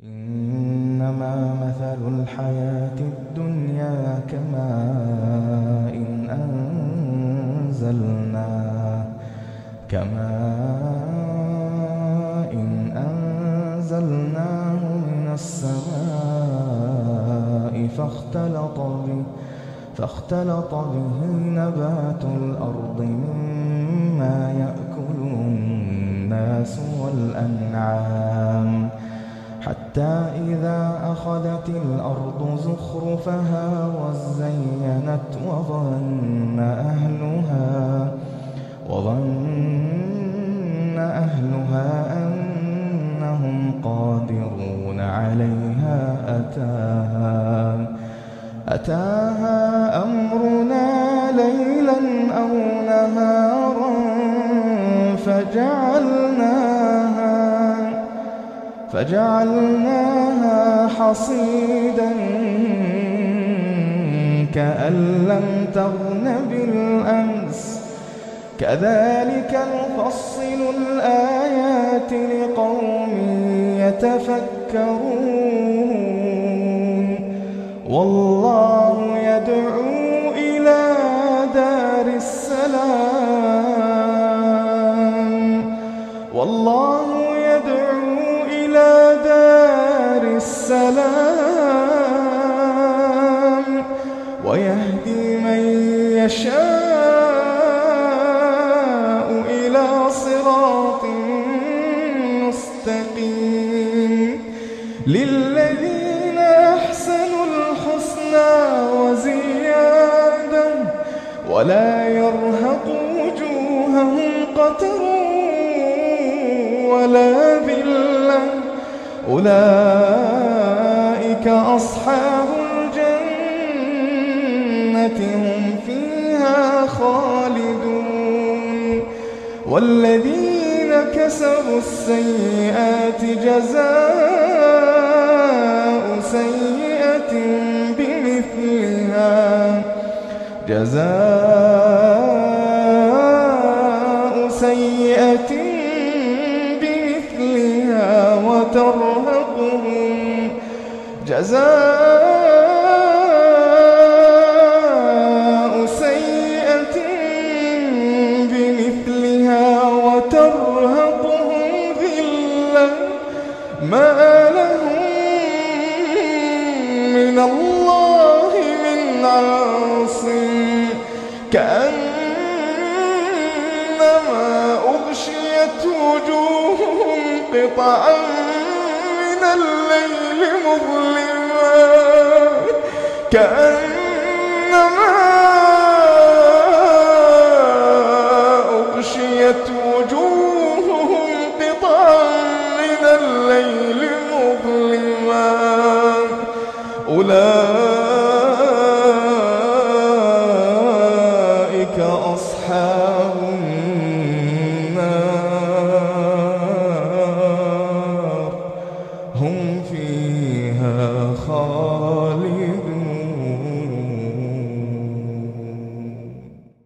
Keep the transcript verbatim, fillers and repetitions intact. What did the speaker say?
إنما مثل الحياة الدنيا كماء إن أنزلناه كماء إن أنزلناه من السماء فاختلط به فاختلط به نبات الأرض مما يأكل الناس والأنعام حتى إذا أخذت الأرض زخرفها وزينت وظن أهلها وظن أهلها أنهم قادرون عليها أتاها أتاها أمرنا ليلا أو نهارا فجعلناها فجعلناها حصيدا كأن لم تغن بالأمس كذلك نفصل الآيات لقوم يتفكرون والله يدعو إلى دار السلام والله يدعو إلى دار السلام ويهدي من يشاء إلى صراط مستقيم للذين أحسنوا الحسنى وزيادة ولا يرهق وجوههم قتر ولا ذلة أولئك أصحاب الجنة هم فيها خالدون والذين كسبوا السيئات جزاء سيئة بمثلها جزاء سيئة بمثلها وترهقهم جزاء سيئة بمثلها وترهقهم ذلة ما لهم من الله من عاصم كأنما أغشيت وجوههم قطعا من الليل مظلما كأنما أغشيت وجوههم قطعا من الليل مظلما أولئك